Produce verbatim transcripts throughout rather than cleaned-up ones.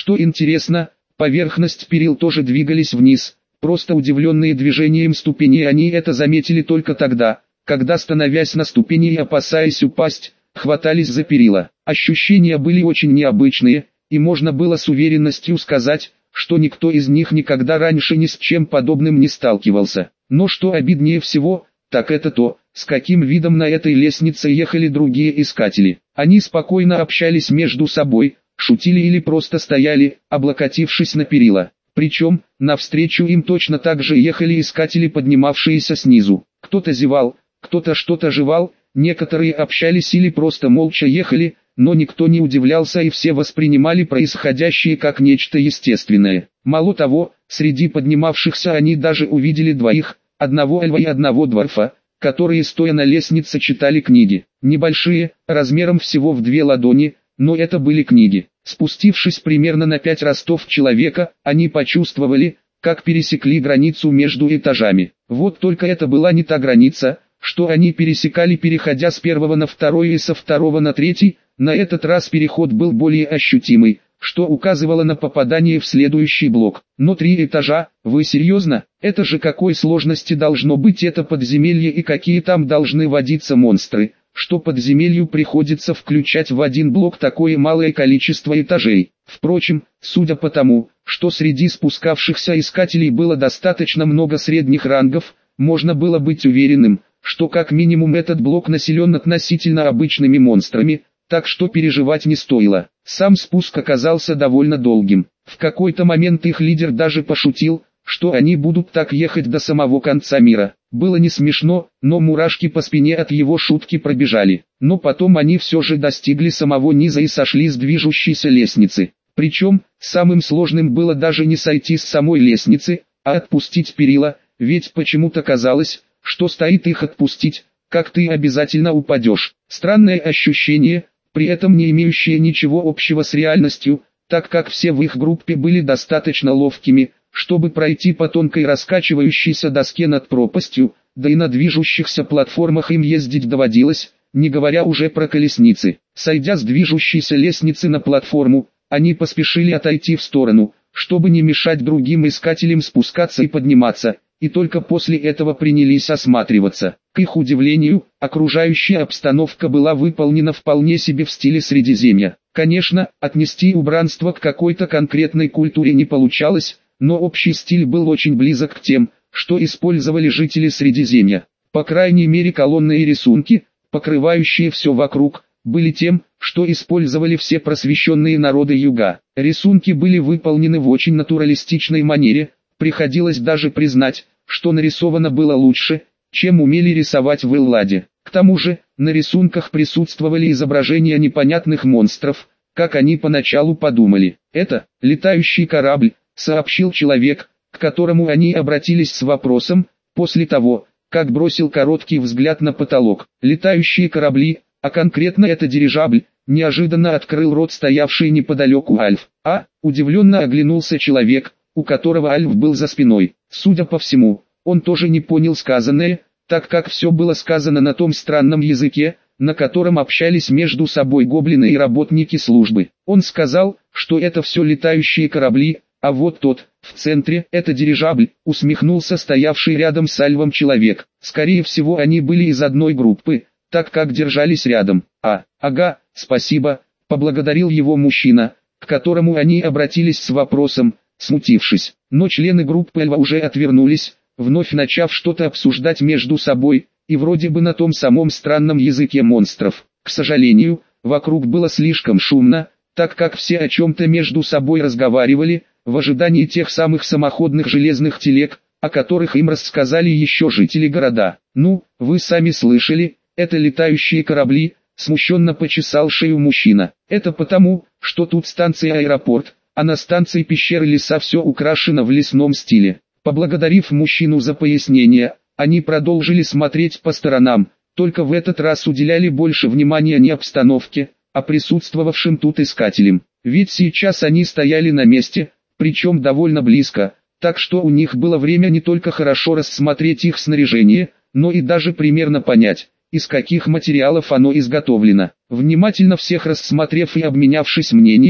Что интересно, поверхность перил тоже двигались вниз, просто удивленные движением ступеней они это заметили только тогда, когда, становясь на ступени и опасаясь упасть, хватались за перила. Ощущения были очень необычные, и можно было с уверенностью сказать, что никто из них никогда раньше ни с чем подобным не сталкивался. Но что обиднее всего, так это то, с каким видом на этой лестнице ехали другие искатели. Они спокойно общались между собой, шутили или просто стояли, облокотившись на перила. Причем, навстречу им точно так же ехали искатели, поднимавшиеся снизу. Кто-то зевал, кто-то что-то жевал, некоторые общались или просто молча ехали, но никто не удивлялся и все воспринимали происходящее как нечто естественное. Мало того, среди поднимавшихся они даже увидели двоих, одного эльфа и одного дворфа, которые стоя на лестнице читали книги. Небольшие, размером всего в две ладони, но это были книги. Спустившись примерно на пять ростов человека, они почувствовали, как пересекли границу между этажами. Вот только это была не та граница, что они пересекали, переходя с первого на второй и со второго на третий. На этот раз переход был более ощутимый, что указывало на попадание в следующий блок. Но три этажа, вы серьезно? Это же какой сложности должно быть это подземелье и какие там должны водиться монстры, что подземелью приходится включать в один блок такое малое количество этажей. Впрочем, судя по тому, что среди спускавшихся искателей было достаточно много средних рангов, можно было быть уверенным, что как минимум этот блок населен относительно обычными монстрами, так что переживать не стоило. Сам спуск оказался довольно долгим. В какой-то момент их лидер даже пошутил, что они будут так ехать до самого конца мира. Было не смешно, но мурашки по спине от его шутки пробежали. Но потом они все же достигли самого низа и сошли с движущейся лестницы. Причем, самым сложным было даже не сойти с самой лестницы, а отпустить перила, ведь почему-то казалось, что стоит их отпустить, как ты обязательно упадешь. Странное ощущение, при этом не имеющее ничего общего с реальностью, так как все в их группе были достаточно ловкими, чтобы пройти по тонкой раскачивающейся доске над пропастью, да и на движущихся платформах им ездить доводилось, не говоря уже про колесницы. Сойдя с движущейся лестницы на платформу, они поспешили отойти в сторону, чтобы не мешать другим искателям спускаться и подниматься, и только после этого принялись осматриваться. К их удивлению, окружающая обстановка была выполнена вполне себе в стиле Средиземья. Конечно, отнести убранство к какой-то конкретной культуре не получалось, но общий стиль был очень близок к тем, что использовали жители Средиземья. По крайней мере, колонны и рисунки, покрывающие все вокруг, были тем, что использовали все просвещенные народы Юга. Рисунки были выполнены в очень натуралистичной манере, приходилось даже признать, что нарисовано было лучше, чем умели рисовать в Элладе. К тому же, на рисунках присутствовали изображения непонятных монстров, как они поначалу подумали. «Это летающий корабль», — сообщил человек, к которому они обратились с вопросом, после того, как бросил короткий взгляд на потолок. «Летающие корабли, а конкретно это дирижабль», — неожиданно открыл рот стоявший неподалеку Альф. А, удивленно оглянулся человек, у которого Альф был за спиной. Судя по всему, он тоже не понял сказанное, так как все было сказано на том странном языке, на котором общались между собой гоблины и работники службы. Он сказал, что это все летающие корабли, а вот тот, в центре, это дирижабль, усмехнулся стоявший рядом с Альвом человек. Скорее всего, они были из одной группы, так как держались рядом. А, ага, спасибо, поблагодарил его мужчина, к которому они обратились с вопросом, смутившись. Но члены группы Альва уже отвернулись, вновь начав что-то обсуждать между собой, и вроде бы на том самом странном языке монстров. К сожалению, вокруг было слишком шумно, так как все о чем-то между собой разговаривали, в ожидании тех самых самоходных железных телег, о которых им рассказали еще жители города. «Ну, вы сами слышали, это летающие корабли», — смущенно почесал шею мужчина. «Это потому, что тут станция аэропорт, а на станции пещеры леса все украшено в лесном стиле». Поблагодарив мужчину за пояснение, они продолжили смотреть по сторонам, только в этот раз уделяли больше внимания не обстановке, а присутствовавшим тут искателям. Ведь сейчас они стояли на месте, причем довольно близко, так что у них было время не только хорошо рассмотреть их снаряжение, но и даже примерно понять, из каких материалов оно изготовлено. Внимательно всех рассмотрев и обменявшись мнениями,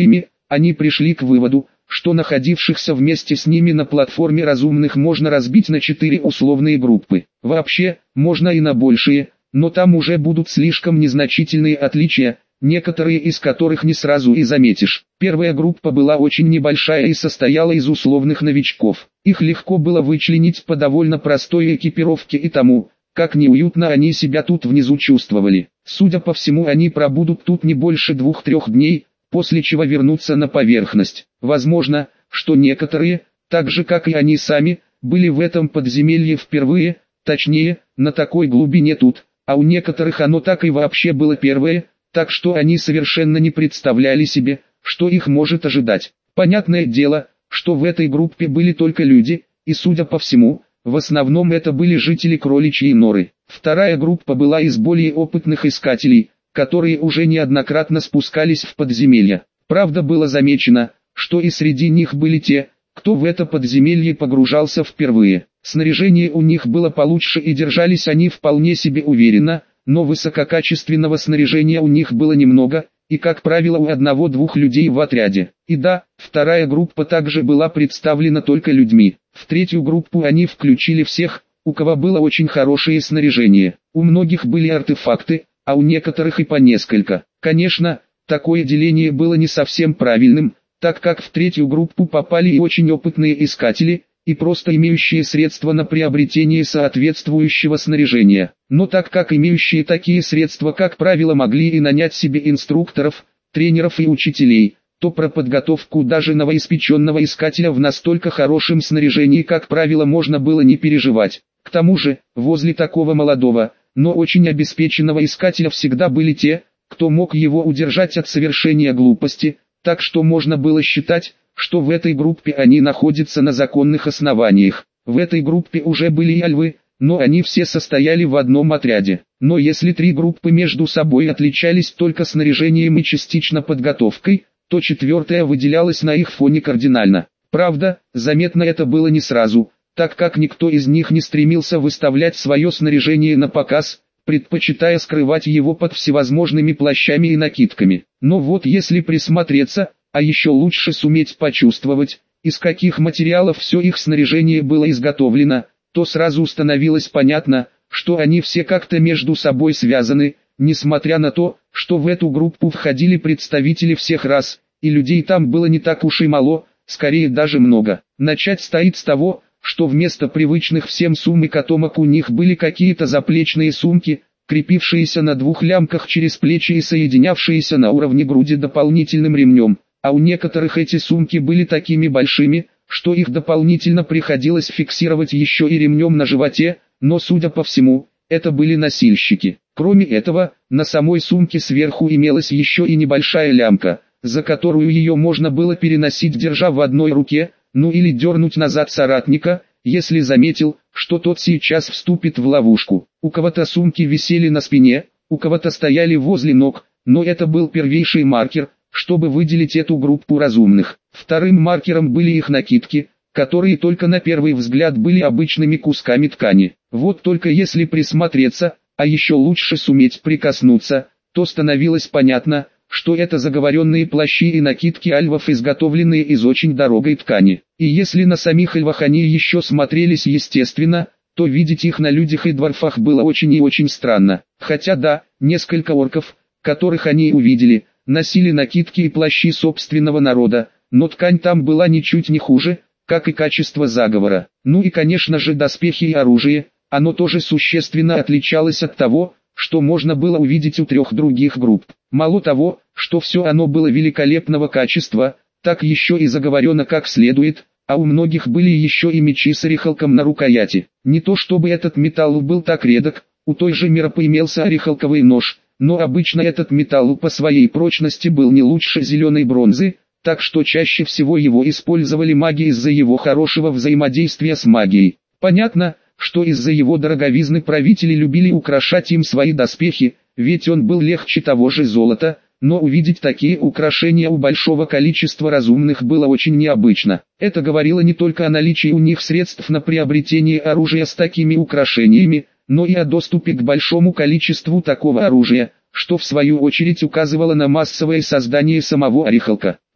они пришли к выводу, что находившихся вместе с ними на платформе разумных можно разбить на четыре условные группы. Вообще, можно и на большие, но там уже будут слишком незначительные отличия, некоторые из которых не сразу и заметишь. Первая группа была очень небольшая и состояла из условных новичков. Их легко было вычленить по довольно простой экипировке и тому, как неуютно они себя тут внизу чувствовали. Судя по всему, они пробудут тут не больше двух-трех дней, после чего вернутся на поверхность. Возможно, что некоторые, так же как и они сами, были в этом подземелье впервые, точнее, на такой глубине тут, а у некоторых оно так и вообще было первое, так что они совершенно не представляли себе, что их может ожидать. Понятное дело, что в этой группе были только люди, и судя по всему, в основном это были жители Кроличьей Норы. Вторая группа была из более опытных искателей, которые уже неоднократно спускались в подземелья. Правда, было замечено, что и среди них были те, кто в это подземелье погружался впервые. Снаряжение у них было получше и держались они вполне себе уверенно, но высококачественного снаряжения у них было немного, и как правило у одного-двух людей в отряде. И да, вторая группа также была представлена только людьми. В третью группу они включили всех, у кого было очень хорошее снаряжение. У многих были артефакты, а у некоторых и по несколько. Конечно, такое деление было не совсем правильным, так как в третью группу попали и очень опытные искатели, и просто имеющие средства на приобретение соответствующего снаряжения. Но так как имеющие такие средства как правило могли и нанять себе инструкторов, тренеров и учителей, то про подготовку даже новоиспеченного искателя в настолько хорошем снаряжении как правило можно было не переживать. К тому же, возле такого молодого, но очень обеспеченного искателя всегда были те, кто мог его удержать от совершения глупости, так что можно было считать, что в этой группе они находятся на законных основаниях. В этой группе уже были и альвы, но они все состояли в одном отряде. Но если три группы между собой отличались только снаряжением и частично подготовкой, то четвертая выделялась на их фоне кардинально. Правда, заметно это было не сразу, так как никто из них не стремился выставлять свое снаряжение на показ, предпочитая скрывать его под всевозможными плащами и накидками. Но вот если присмотреться, а еще лучше суметь почувствовать, из каких материалов все их снаряжение было изготовлено, то сразу становилось понятно, что они все как-то между собой связаны, несмотря на то, что в эту группу входили представители всех рас, и людей там было не так уж и мало, скорее даже много. Начать стоит с того, что вместо привычных всем сумм и котомок у них были какие-то заплечные сумки, крепившиеся на двух лямках через плечи и соединявшиеся на уровне груди дополнительным ремнем. А у некоторых эти сумки были такими большими, что их дополнительно приходилось фиксировать еще и ремнем на животе, но судя по всему, это были носильщики. Кроме этого, на самой сумке сверху имелась еще и небольшая лямка, за которую ее можно было переносить держа в одной руке, ну или дернуть назад соратника, если заметил, что тот сейчас вступит в ловушку. У кого-то сумки висели на спине, у кого-то стояли возле ног, но это был первейший маркер, чтобы выделить эту группу разумных. Вторым маркером были их накидки, которые только на первый взгляд были обычными кусками ткани. Вот только если присмотреться, а еще лучше суметь прикоснуться, то становилось понятно, что это заговоренные плащи и накидки альвов, изготовленные из очень дорогой ткани. И если на самих альвах они еще смотрелись естественно, то видеть их на людях и дворфах было очень и очень странно. Хотя да, несколько орков, которых они увидели, носили накидки и плащи собственного народа, но ткань там была ничуть не хуже, как и качество заговора. Ну и конечно же доспехи и оружие, оно тоже существенно отличалось от того, что можно было увидеть у трех других групп. Мало того, что все оно было великолепного качества, так еще и заговорено как следует, а у многих были еще и мечи с орехалком на рукояти. Не то чтобы этот металл был так редок, у той же Миропы имелся орехалковый нож, но обычно этот металл по своей прочности был не лучше зеленой бронзы, так что чаще всего его использовали маги из-за его хорошего взаимодействия с магией. Понятно, что из-за его дороговизны правители любили украшать им свои доспехи, ведь он был легче того же золота, но увидеть такие украшения у большого количества разумных было очень необычно. Это говорило не только о наличии у них средств на приобретение оружия с такими украшениями, но и о доступе к большому количеству такого оружия, что в свою очередь указывало на массовое создание самого орехалка.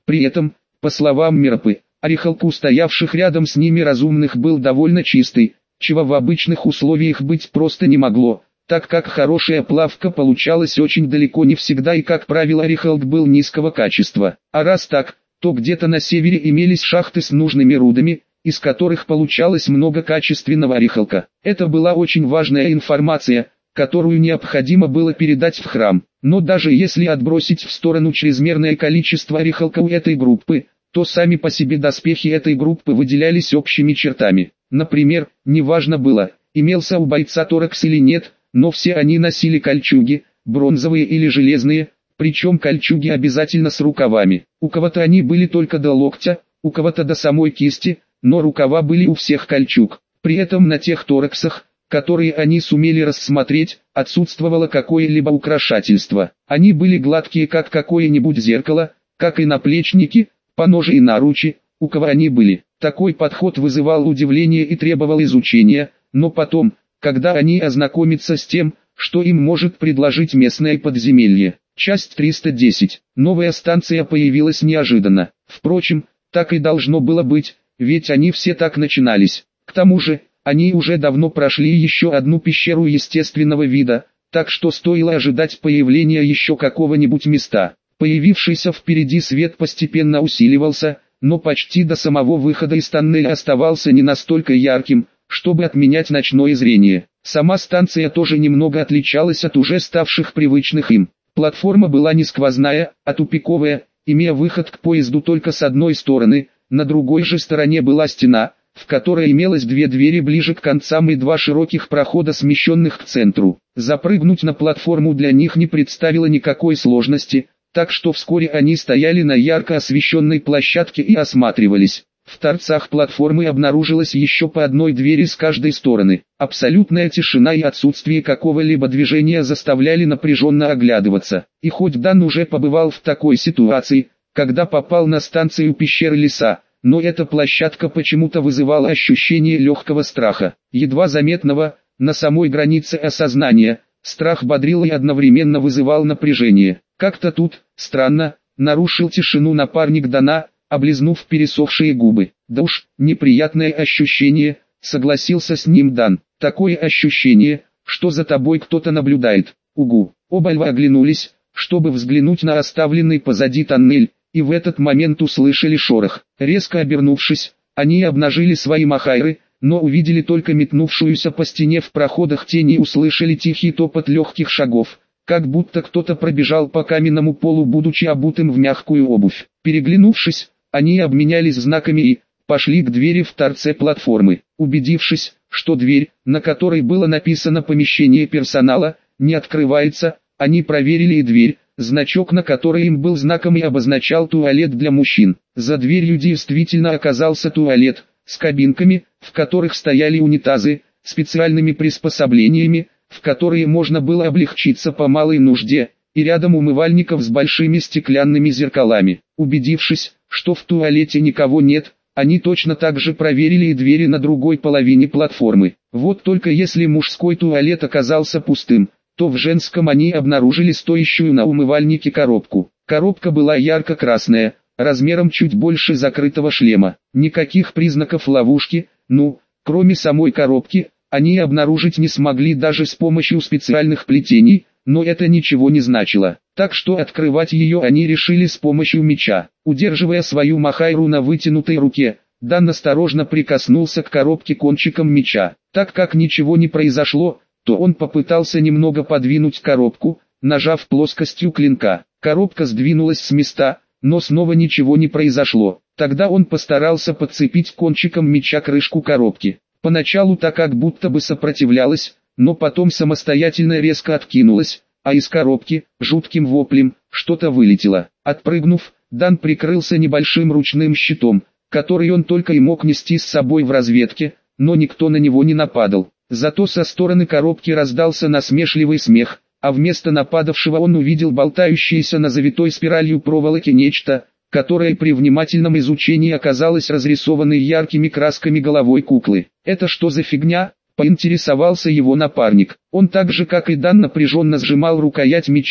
При этом, по словам Мирапы, орехалка у стоявших рядом с ними разумных был довольно чистый, чего в обычных условиях быть просто не могло, так как хорошая плавка получалась очень далеко не всегда и как правило орехалк был низкого качества. А раз так, то где-то на севере имелись шахты с нужными рудами, из которых получалось много качественного орехалка. Это была очень важная информация, которую необходимо было передать в храм. Но даже если отбросить в сторону чрезмерное количество орехалка у этой группы, то сами по себе доспехи этой группы выделялись общими чертами. Например, неважно было, имелся у бойца торакс или нет, но все они носили кольчуги, бронзовые или железные, причем кольчуги обязательно с рукавами. У кого-то они были только до локтя, у кого-то до самой кисти, но рукава были у всех кольчуг. При этом на тех тораксах, которые они сумели рассмотреть, отсутствовало какое-либо украшательство. Они были гладкие как какое-нибудь зеркало, как и наплечники, поножи и наручи, у кого они были. Такой подход вызывал удивление и требовал изучения, но потом, когда они ознакомятся с тем, что им может предложить местное подземелье. Часть триста десять. Новая станция появилась неожиданно. Впрочем, так и должно было быть, ведь они все так начинались. К тому же, они уже давно прошли еще одну пещеру естественного вида, так что стоило ожидать появления еще какого-нибудь места. Появившийся впереди свет постепенно усиливался, но почти до самого выхода из тоннеля оставался не настолько ярким, чтобы отменять ночное зрение. Сама станция тоже немного отличалась от уже ставших привычных им. Платформа была не сквозная, а тупиковая, имея выход к поезду только с одной стороны, на другой же стороне была стена, в которой имелось две двери ближе к концам и два широких прохода, смещенных к центру. Запрыгнуть на платформу для них не представило никакой сложности, так что вскоре они стояли на ярко освещенной площадке и осматривались. В торцах платформы обнаружилось еще по одной двери с каждой стороны. Абсолютная тишина и отсутствие какого-либо движения заставляли напряженно оглядываться. И хоть Дан уже побывал в такой ситуации, когда попал на станцию пещеры леса, но эта площадка почему-то вызывала ощущение легкого страха, едва заметного, на самой границе осознания. Страх бодрил и одновременно вызывал напряжение. Как-то тут, странно, нарушил тишину напарник Дана, облизнув пересохшие губы. Да уж, неприятное ощущение, согласился с ним Дан. Такое ощущение, что за тобой кто-то наблюдает. Угу. Оба льва оглянулись, чтобы взглянуть на оставленный позади тоннель, и в этот момент услышали шорох. Резко обернувшись, они обнажили свои махайры, но увидели только метнувшуюся по стене в проходах тень и услышали тихий топот легких шагов, как будто кто-то пробежал по каменному полу, будучи обутым в мягкую обувь. Переглянувшись, они обменялись знаками и пошли к двери в торце платформы. Убедившись, что дверь, на которой было написано «Помещение персонала», не открывается, они проверили и дверь, значок на которой им был знаком и обозначал «Туалет для мужчин». За дверью действительно оказался туалет, с кабинками, в которых стояли унитазы, специальными приспособлениями, в которые можно было облегчиться по малой нужде, и рядом умывальников с большими стеклянными зеркалами. Убедившись, что в туалете никого нет, они точно так же проверили и двери на другой половине платформы. Вот только если мужской туалет оказался пустым, то в женском они обнаружили стоящую на умывальнике коробку. Коробка была ярко-красная, размером чуть больше закрытого шлема. Никаких признаков ловушки, ну, кроме самой коробки, они обнаружить не смогли даже с помощью специальных плетений, но это ничего не значило. Так что открывать ее они решили с помощью меча. Удерживая свою махайру на вытянутой руке, Дан осторожно прикоснулся к коробке кончиком меча. Так как ничего не произошло, то он попытался немного подвинуть коробку, нажав плоскостью клинка. Коробка сдвинулась с места, но снова ничего не произошло. Тогда он постарался подцепить кончиком меча крышку коробки. Поначалу так как будто бы сопротивлялась, но потом самостоятельно резко откинулась, а из коробки, жутким воплем, что-то вылетело. Отпрыгнув, Дан прикрылся небольшим ручным щитом, который он только и мог нести с собой в разведке, но никто на него не нападал. Зато со стороны коробки раздался насмешливый смех, а вместо нападавшего он увидел болтающееся на завитой спиралью проволоке нечто, которое при внимательном изучении оказалось разрисованной яркими красками головой куклы. «Это что за фигня?» — поинтересовался его напарник. Он так же как и Дан напряженно сжимал рукоять меча,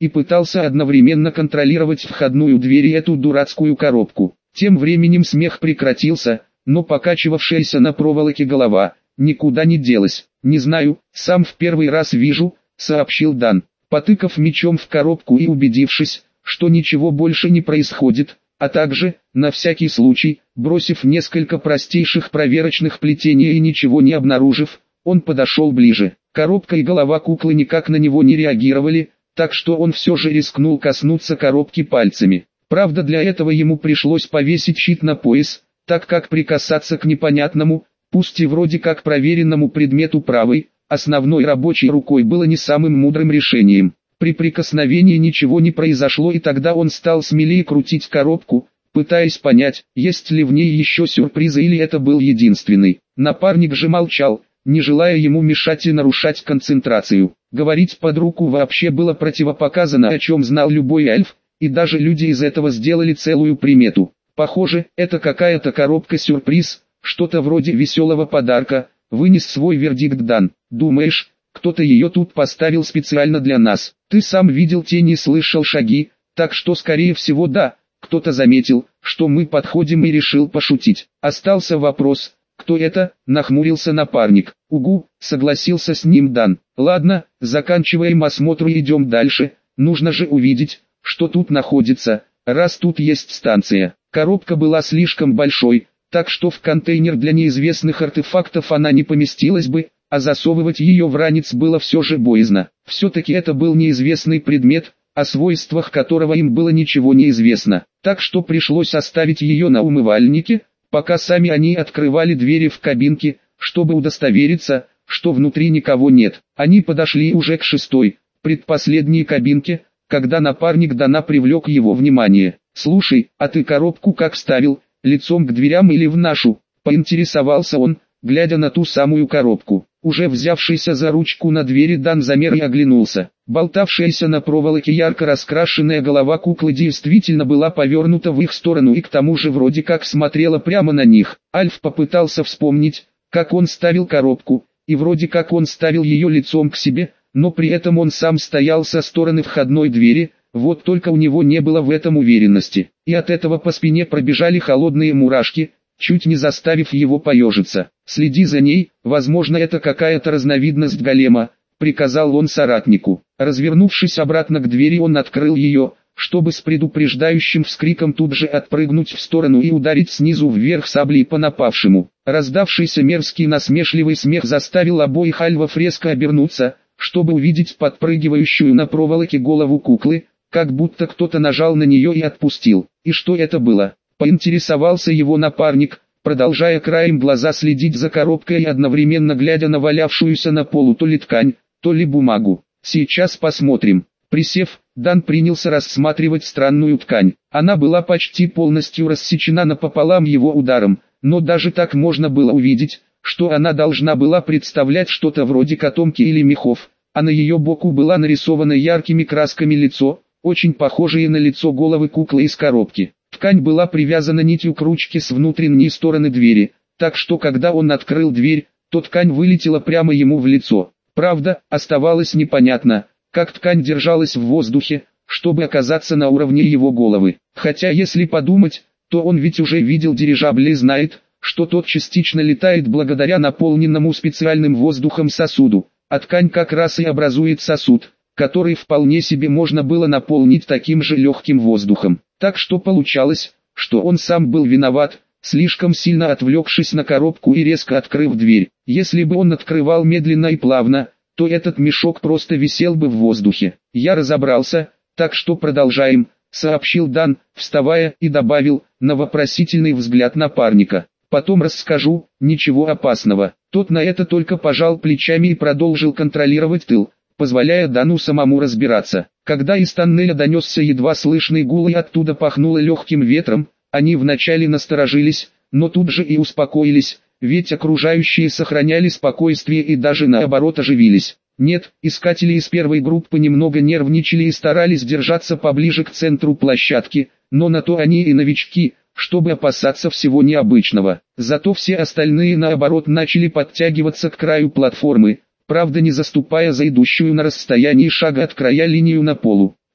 и пытался одновременно контролировать входную дверь и эту дурацкую коробку. Тем временем смех прекратился, но покачивавшаяся на проволоке голова никуда не делась. «Не знаю, сам в первый раз вижу», — сообщил Дан, потыкав мечом в коробку и убедившись, что ничего больше не происходит, а также, на всякий случай, бросив несколько простейших проверочных плетений и ничего не обнаружив, он подошел ближе. Коробка и голова куклы никак на него не реагировали, так что он все же рискнул коснуться коробки пальцами. Правда, для этого ему пришлось повесить щит на пояс, так как прикасаться к непонятному, пусть и вроде как проверенному предмету правой, основной рабочей рукой было не самым мудрым решением. При прикосновении ничего не произошло, и тогда он стал смелее крутить коробку, пытаясь понять, есть ли в ней еще сюрпризы или это был единственный. Напарник же молчал, не желая ему мешать и нарушать концентрацию. Говорить под руку вообще было противопоказано, о чем знал любой эльф, и даже люди из этого сделали целую примету. Похоже, это какая-то коробка-сюрприз, что-то вроде веселого подарка, вынес свой вердикт Дан. Думаешь, кто-то ее тут поставил специально для нас? Ты сам видел тени и слышал шаги, так что скорее всего да, кто-то заметил, что мы подходим и решил пошутить. Остался вопрос, кто это, нахмурился напарник. Угу, согласился с ним Дан. Ладно, заканчиваем осмотр и идем дальше, нужно же увидеть, что тут находится, раз тут есть станция. Коробка была слишком большой, так что в контейнер для неизвестных артефактов она не поместилась бы, а засовывать ее в ранец было все же боязно. Все-таки это был неизвестный предмет, о свойствах которого им было ничего не известно, так что пришлось оставить ее на умывальнике, пока сами они открывали двери в кабинке, чтобы удостовериться, что внутри никого нет. Они подошли уже к шестой, предпоследней кабинке, когда напарник Дана привлек его внимание. «Слушай, а ты коробку как ставил, лицом к дверям или в нашу?» — поинтересовался он, глядя на ту самую коробку. Уже взявшийся за ручку на двери Дан замер и оглянулся. Болтавшаяся на проволоке ярко раскрашенная голова куклы действительно была повернута в их сторону и к тому же вроде как смотрела прямо на них. Альф попытался вспомнить, как он ставил коробку, и вроде как он ставил ее лицом к себе, но при этом он сам стоял со стороны входной двери, вот только у него не было в этом уверенности. И от этого по спине пробежали холодные мурашки, чуть не заставив его поежиться. «Следи за ней, возможно это какая-то разновидность голема», — приказал он соратнику. Развернувшись обратно к двери, он открыл ее, чтобы с предупреждающим вскриком тут же отпрыгнуть в сторону и ударить снизу вверх саблей по напавшему. Раздавшийся мерзкий насмешливый смех заставил обоих альвов резко обернуться, чтобы увидеть подпрыгивающую на проволоке голову куклы, как будто кто-то нажал на нее и отпустил. И что это было? Поинтересовался его напарник, продолжая краем глаза следить за коробкой и одновременно глядя на валявшуюся на полу то ли ткань, то ли бумагу. «Сейчас посмотрим». Присев, Дан принялся рассматривать странную ткань. Она была почти полностью рассечена напополам его ударом, но даже так можно было увидеть, что она должна была представлять что-то вроде котомки или мехов, а на ее боку была нарисована яркими красками лицо, очень похожее на лицо головы куклы из коробки. Ткань была привязана нитью к ручке с внутренней стороны двери, так что когда он открыл дверь, то ткань вылетела прямо ему в лицо. Правда, оставалось непонятно, как ткань держалась в воздухе, чтобы оказаться на уровне его головы. Хотя если подумать, то он ведь уже видел дирижабль и знает, что тот частично летает благодаря наполненному специальным воздухом сосуду, а ткань как раз и образует сосуд, который вполне себе можно было наполнить таким же легким воздухом. Так что получалось, что он сам был виноват, слишком сильно отвлекшись на коробку и резко открыв дверь. Если бы он открывал медленно и плавно, то этот мешок просто висел бы в воздухе. «Я разобрался, так что продолжаем», — сообщил Дан, вставая, и добавил, на вопросительный взгляд напарника. «Потом расскажу, ничего опасного». Тот на это только пожал плечами и продолжил контролировать тыл, позволяя Дану самому разбираться. Когда из тоннеля донесся едва слышный гул и оттуда пахнуло легким ветром, они вначале насторожились, но тут же и успокоились, ведь окружающие сохраняли спокойствие и даже наоборот оживились. Нет, искатели из первой группы немного нервничали и старались держаться поближе к центру площадки, но на то они и новички, чтобы опасаться всего необычного. Зато все остальные наоборот начали подтягиваться к краю платформы, правда не заступая за идущую на расстоянии шага от края линию на полу.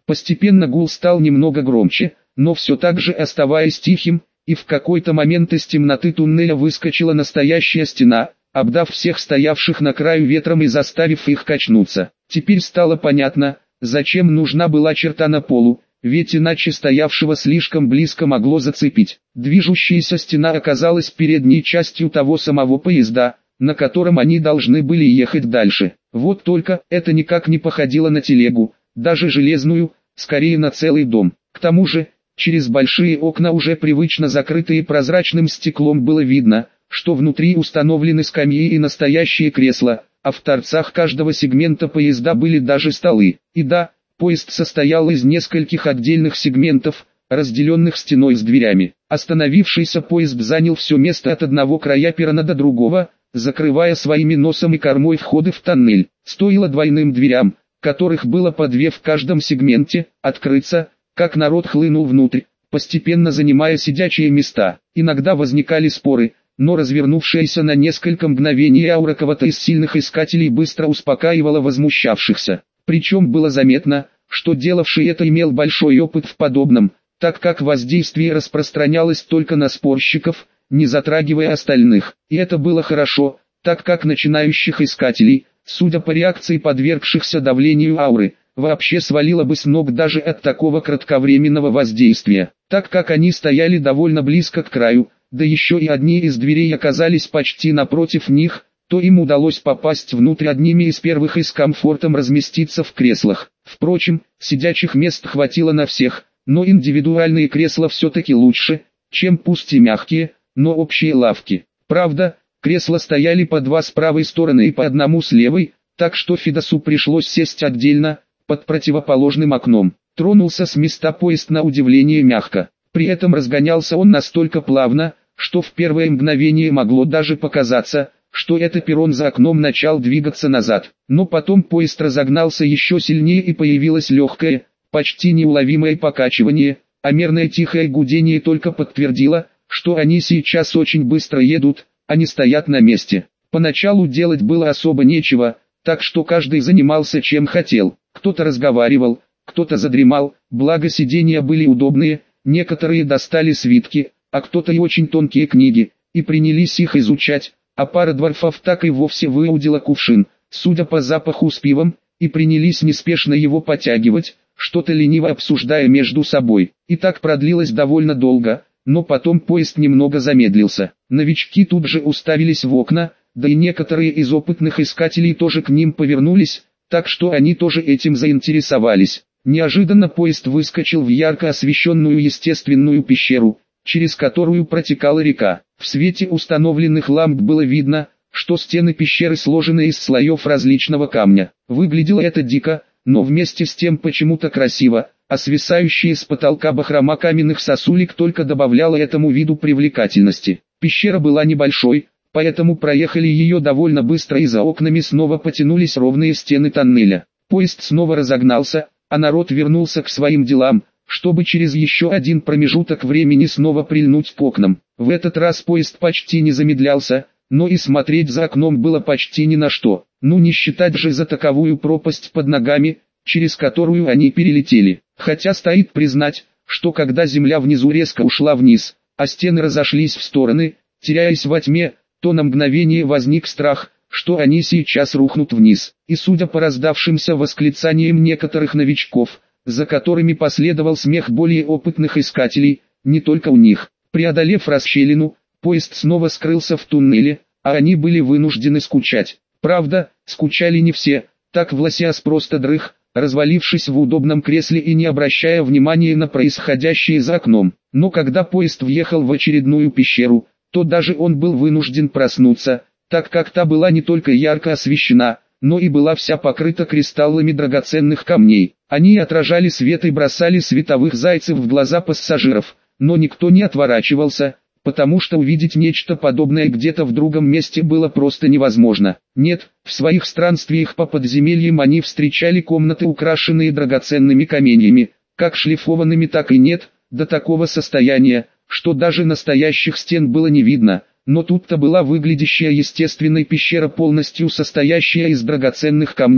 Постепенно гул стал немного громче, но все так же оставаясь тихим, и в какой-то момент из темноты туннеля выскочила настоящая стена, обдав всех стоявших на краю ветром и заставив их качнуться. Теперь стало понятно, зачем нужна была черта на полу, ведь иначе стоявшего слишком близко могло зацепить. Движущаяся стена оказалась передней частью того самого поезда, на котором они должны были ехать дальше. Вот только это никак не походило на телегу, даже железную, скорее на целый дом. К тому же, через большие окна, уже привычно закрытые прозрачным стеклом, было видно, что внутри установлены скамьи и настоящие кресла, а в торцах каждого сегмента поезда были даже столы. И да, поезд состоял из нескольких отдельных сегментов, разделенных стеной с дверями. Остановившийся поезд занял все место от одного края перрона до другого, закрывая своими носом и кормой входы в тоннель. Стоило двойным дверям, которых было по две в каждом сегменте, открыться, как народ хлынул внутрь, постепенно занимая сидячие места. Иногда возникали споры, но развернувшаяся на несколько мгновений аура кого-то из сильных искателей быстро успокаивала возмущавшихся. Причем было заметно, что делавший это имел большой опыт в подобном, так как воздействие распространялось только на спорщиков, не затрагивая остальных. И это было хорошо, так как начинающих искателей, судя по реакции подвергшихся давлению ауры, вообще свалило бы с ног даже от такого кратковременного воздействия. Так как они стояли довольно близко к краю, да еще и одни из дверей оказались почти напротив них, то им удалось попасть внутрь одними из первых и с комфортом разместиться в креслах. Впрочем, сидячих мест хватило на всех, но индивидуальные кресла все-таки лучше, чем пусть и мягкие, но общие лавки. Правда, кресла стояли по два с правой стороны и по одному с левой, так что Фидосу пришлось сесть отдельно, под противоположным окном. Тронулся с места поезд на удивление мягко. При этом разгонялся он настолько плавно, что в первое мгновение могло даже показаться, что это перрон за окном начал двигаться назад. Но потом поезд разогнался еще сильнее и появилось легкое, почти неуловимое покачивание, а мерное тихое гудение только подтвердило, что они сейчас очень быстро едут, а не стоят на месте. Поначалу делать было особо нечего, так что каждый занимался чем хотел. Кто-то разговаривал, кто-то задремал, благо сиденья были удобные, некоторые достали свитки, а кто-то и очень тонкие книги, и принялись их изучать, а пара дворфов так и вовсе выудила кувшин, судя по запаху с пивом, и принялись неспешно его потягивать, что-то лениво обсуждая между собой. И так продлилось довольно долго, но потом поезд немного замедлился. Новички тут же уставились в окна, да и некоторые из опытных искателей тоже к ним повернулись, так что они тоже этим заинтересовались. Неожиданно поезд выскочил в ярко освещенную естественную пещеру, через которую протекала река. В свете установленных ламп было видно, что стены пещеры сложены из слоев различного камня. Выглядело это дико, но вместе с тем почему-то красиво, а свисающие с потолка бахрома каменных сосулек только добавляло этому виду привлекательности. Пещера была небольшой, поэтому проехали ее довольно быстро и за окнами снова потянулись ровные стены тоннеля. Поезд снова разогнался, а народ вернулся к своим делам, чтобы через еще один промежуток времени снова прильнуть к окнам. В этот раз поезд почти не замедлялся, но и смотреть за окном было почти ни на что. Ну не считать же за таковую пропасть под ногами, через которую они перелетели. Хотя стоит признать, что когда земля внизу резко ушла вниз, а стены разошлись в стороны, теряясь во тьме, то на мгновение возник страх, что они сейчас рухнут вниз. И судя по раздавшимся восклицаниям некоторых новичков, за которыми последовал смех более опытных искателей, не только у них. Преодолев расщелину, поезд снова скрылся в туннеле, а они были вынуждены скучать. Правда, скучали не все, так Власиас просто дрых, развалившись в удобном кресле и не обращая внимания на происходящее за окном. Но когда поезд въехал в очередную пещеру, то даже он был вынужден проснуться, так как та была не только ярко освещена, но и была вся покрыта кристаллами драгоценных камней. Они отражали свет и бросали световых зайцев в глаза пассажиров, но никто не отворачивался, потому что увидеть нечто подобное где-то в другом месте было просто невозможно. Нет, в своих странствиях по подземельям они встречали комнаты, украшенные драгоценными каменьями, как шлифованными, так и нет, до такого состояния, что даже настоящих стен было не видно. Но тут-то была выглядящая естественной пещера, полностью состоящая из драгоценных камней,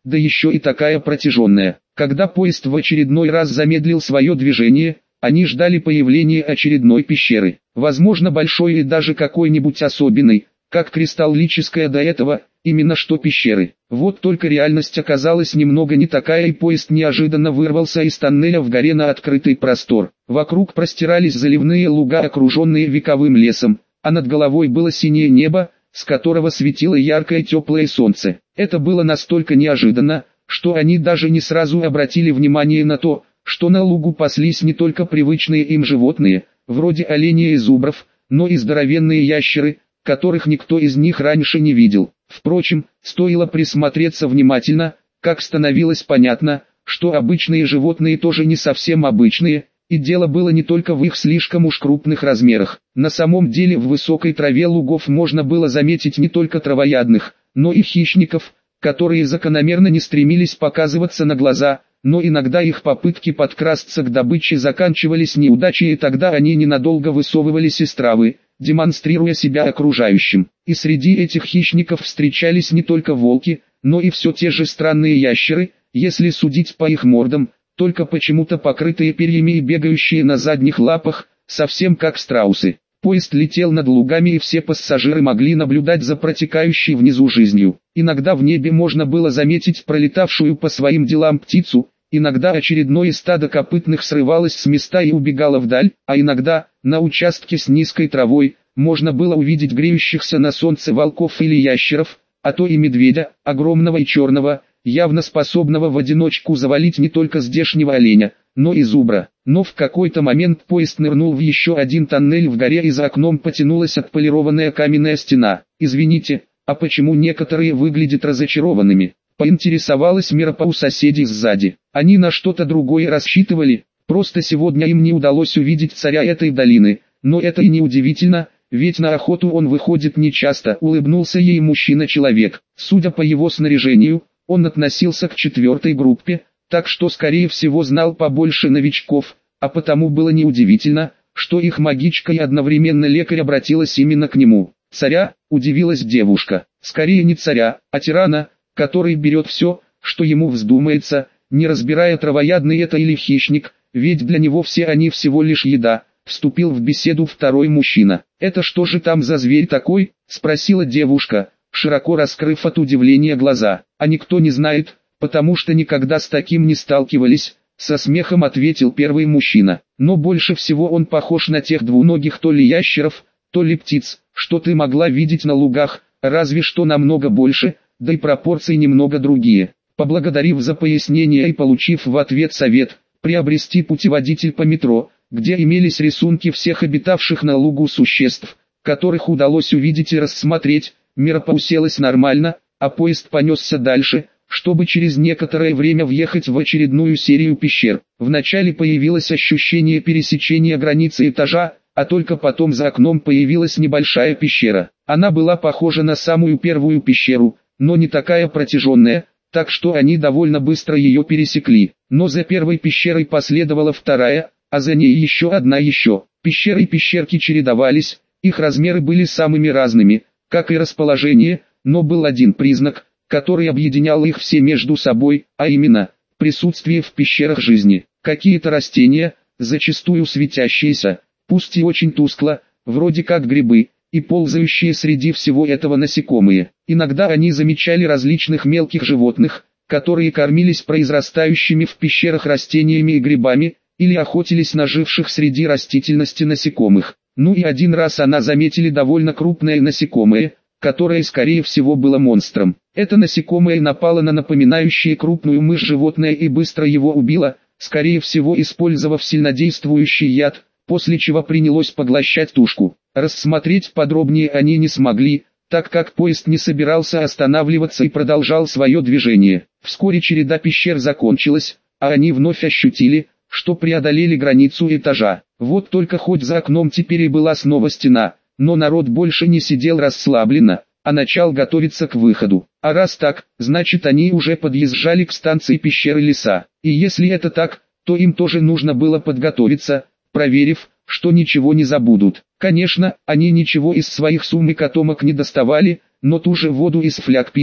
да еще и такая протяженная. Когда поезд в очередной раз замедлил свое движение, они ждали появления очередной пещеры, возможно большой и даже какой-нибудь особенной, как кристаллическая до этого, именно что пещеры. Вот только реальность оказалась немного не такая, и поезд неожиданно вырвался из тоннеля в горе на открытый простор. Вокруг простирались заливные луга, окруженные вековым лесом, а над головой было синее небо, с которого светило яркое теплое солнце. Это было настолько неожиданно, что они даже не сразу обратили внимание на то, что на лугу паслись не только привычные им животные, вроде оленей и зубров, но и здоровенные ящеры, которых никто из них раньше не видел. Впрочем, стоило присмотреться внимательно, как становилось понятно, что обычные животные тоже не совсем обычные, и дело было не только в их слишком уж крупных размерах. На самом деле в высокой траве лугов можно было заметить не только травоядных, но и хищников, которые закономерно не стремились показываться на глаза, но иногда их попытки подкрасться к добыче заканчивались неудачей, и тогда они ненадолго высовывались из травы, демонстрируя себя окружающим. И среди этих хищников встречались не только волки, но и все те же странные ящеры, если судить по их мордам, только почему-то покрытые перьями и бегающие на задних лапах, совсем как страусы. Поезд летел над лугами, и все пассажиры могли наблюдать за протекающей внизу жизнью. Иногда в небе можно было заметить пролетавшую по своим делам птицу, иногда очередное стадо копытных срывалось с места и убегало вдаль, а иногда, на участке с низкой травой, можно было увидеть греющихся на солнце волков или ящеров, а то и медведя, огромного и черного, явно способного в одиночку завалить не только здешнего оленя, но и зубра. Но в какой-то момент поезд нырнул в еще один тоннель в горе, и за окном потянулась отполированная каменная стена. «Извините, а почему некоторые выглядят разочарованными?» — поинтересовалась Миропа у соседей сзади. Они на что-то другое рассчитывали, просто сегодня им не удалось увидеть царя этой долины, но это и не удивительно, ведь на охоту он выходит нечасто. Улыбнулся ей мужчина-человек. Судя по его снаряжению, он относился к четвертой группе, так что скорее всего знал побольше новичков, а потому было неудивительно, что их магичка и одновременно лекарь обратилась именно к нему. «Царя?» – удивилась девушка. «Скорее не царя, а тирана, который берет все, что ему вздумается, не разбирая, травоядный это или хищник, ведь для него все они всего лишь еда», – вступил в беседу второй мужчина. «Это что же там за зверь такой?» – спросила девушка, широко раскрыв от удивления глаза. «А никто не знает, потому что никогда с таким не сталкивались», — со смехом ответил первый мужчина. «Но больше всего он похож на тех двуногих то ли ящеров, то ли птиц, что ты могла видеть на лугах, разве что намного больше, да и пропорции немного другие». Поблагодарив за пояснение и получив в ответ совет, приобрести путеводитель по метро, где имелись рисунки всех обитавших на лугу существ, которых удалось увидеть и рассмотреть, Миропа уселась нормально, а поезд понесся дальше, чтобы через некоторое время въехать в очередную серию пещер. Вначале появилось ощущение пересечения границы этажа, а только потом за окном появилась небольшая пещера. Она была похожа на самую первую пещеру, но не такая протяженная, так что они довольно быстро ее пересекли. Но за первой пещерой последовала вторая, а за ней еще одна еще. Пещеры и пещерки чередовались, их размеры были самыми разными, как и расположение, но был один признак, который объединял их все между собой, а именно, присутствие в пещерах жизни. Какие-то растения, зачастую светящиеся, пусть и очень тускло, вроде как грибы, и ползающие среди всего этого насекомые. Иногда они замечали различных мелких животных, которые кормились произрастающими в пещерах растениями и грибами, или охотились на живших среди растительности насекомых. Ну и один раз она заметили довольно крупное насекомое, которое скорее всего было монстром. Это насекомое напало на напоминающее крупную мышь животное и быстро его убило, скорее всего использовав сильнодействующий яд, после чего принялось поглощать тушку. Рассмотреть подробнее они не смогли, так как поезд не собирался останавливаться и продолжал свое движение. Вскоре череда пещер закончилась, а они вновь ощутили, что преодолели границу этажа. Вот только хоть за окном теперь и была снова стена, но народ больше не сидел расслабленно, а начал готовиться к выходу. А раз так, значит они уже подъезжали к станции пещеры леса. И если это так, то им тоже нужно было подготовиться, проверив, что ничего не забудут. Конечно, они ничего из своих сумм и котомок не доставали, но ту же воду из фляг пили,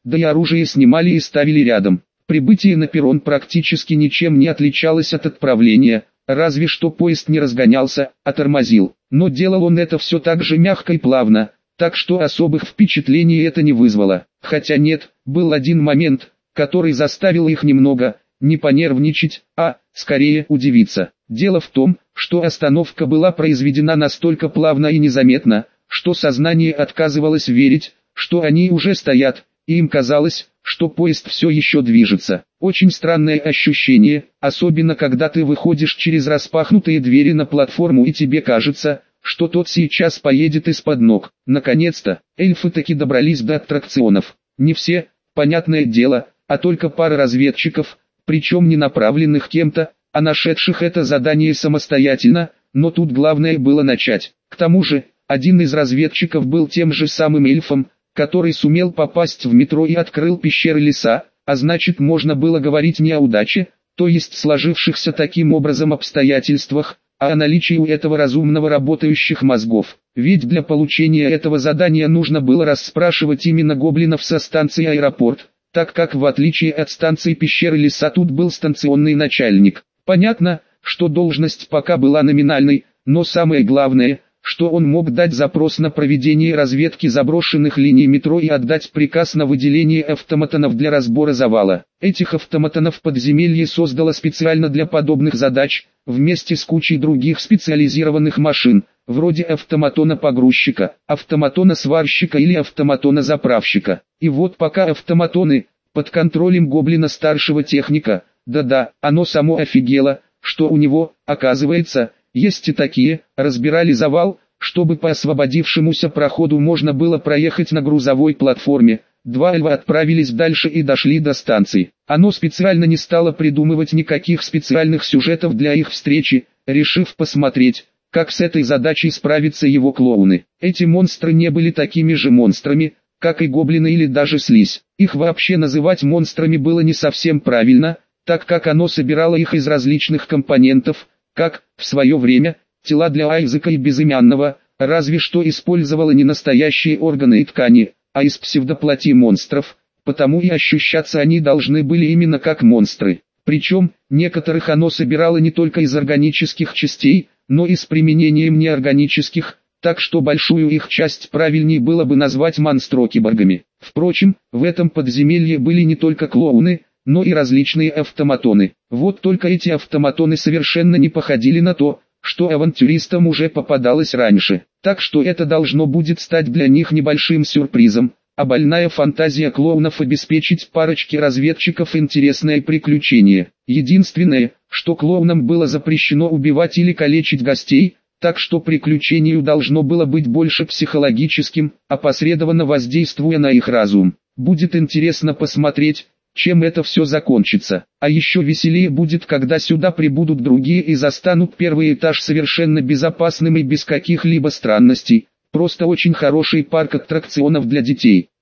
да и оружие снимали и ставили рядом. Прибытие на перрон практически ничем не отличалось от отправления, разве что поезд не разгонялся, а тормозил. Но делал он это все так же мягко и плавно, так что особых впечатлений это не вызвало. Хотя нет, был один момент, который заставил их немного не понервничать, а, скорее, удивиться. Дело в том, что остановка была произведена настолько плавно и незаметно, что сознание отказывалось верить, что они уже стоят, и им казалось, что поезд все еще движется. Очень странное ощущение, особенно когда ты выходишь через распахнутые двери на платформу и тебе кажется, что тот сейчас поедет из-под ног. Наконец-то, эльфы таки добрались до аттракционов. Не все, понятное дело, а только пара разведчиков, причем не направленных кем-то, а нашедших это задание самостоятельно, но тут главное было начать. К тому же, один из разведчиков был тем же самым эльфом, который сумел попасть в метро и открыл пещеры леса, а значит можно было говорить не о удаче, то есть сложившихся таким образом обстоятельствах, а о наличии у этого разумного работающих мозгов. Ведь для получения этого задания нужно было расспрашивать именно гоблинов со станции аэропорт, так как в отличие от станции пещеры леса тут был станционный начальник. Понятно, что должность пока была номинальной, но самое главное, что он мог дать запрос на проведение разведки заброшенных линий метро и отдать приказ на выделение автоматонов для разбора завала. Этих автоматонов подземелье создало специально для подобных задач, вместе с кучей других специализированных машин, вроде автоматона-погрузчика, автоматона-сварщика или автоматона-заправщика. И вот пока автоматоны, под контролем гоблина-старшего техника, да-да, оно само офигело, что у него, оказывается, есть и такие, разбирали завал, чтобы по освободившемуся проходу можно было проехать на грузовой платформе. Два эльфа отправились дальше и дошли до станции. Оно специально не стало придумывать никаких специальных сюжетов для их встречи, решив посмотреть, как с этой задачей справятся его клоуны. Эти монстры не были такими же монстрами, как и гоблины или даже слизь. Их вообще называть монстрами было не совсем правильно, так как оно собирало их из различных компонентов, как, в свое время, тела для Айзека и Безымянного, разве что использовало не настоящие органы и ткани, а из псевдоплоти монстров, потому и ощущаться они должны были именно как монстры. Причем, некоторых оно собирало не только из органических частей, но и с применением неорганических, так что большую их часть правильнее было бы назвать монстрокиборгами. Впрочем, в этом подземелье были не только клоуны, но и различные автоматоны. Вот только эти автоматоны совершенно не походили на то, что авантюристам уже попадалось раньше. Так что это должно будет стать для них небольшим сюрпризом, а больная фантазия клоунов обеспечить парочке разведчиков интересное приключение. Единственное, что клоунам было запрещено убивать или калечить гостей, так что приключению должно было быть больше психологическим, опосредованно воздействуя на их разум. Будет интересно посмотреть, чем это все закончится. А еще веселее будет, когда сюда прибудут другие и застанут первый этаж совершенно безопасным и без каких-либо странностей. Просто очень хороший парк аттракционов для детей.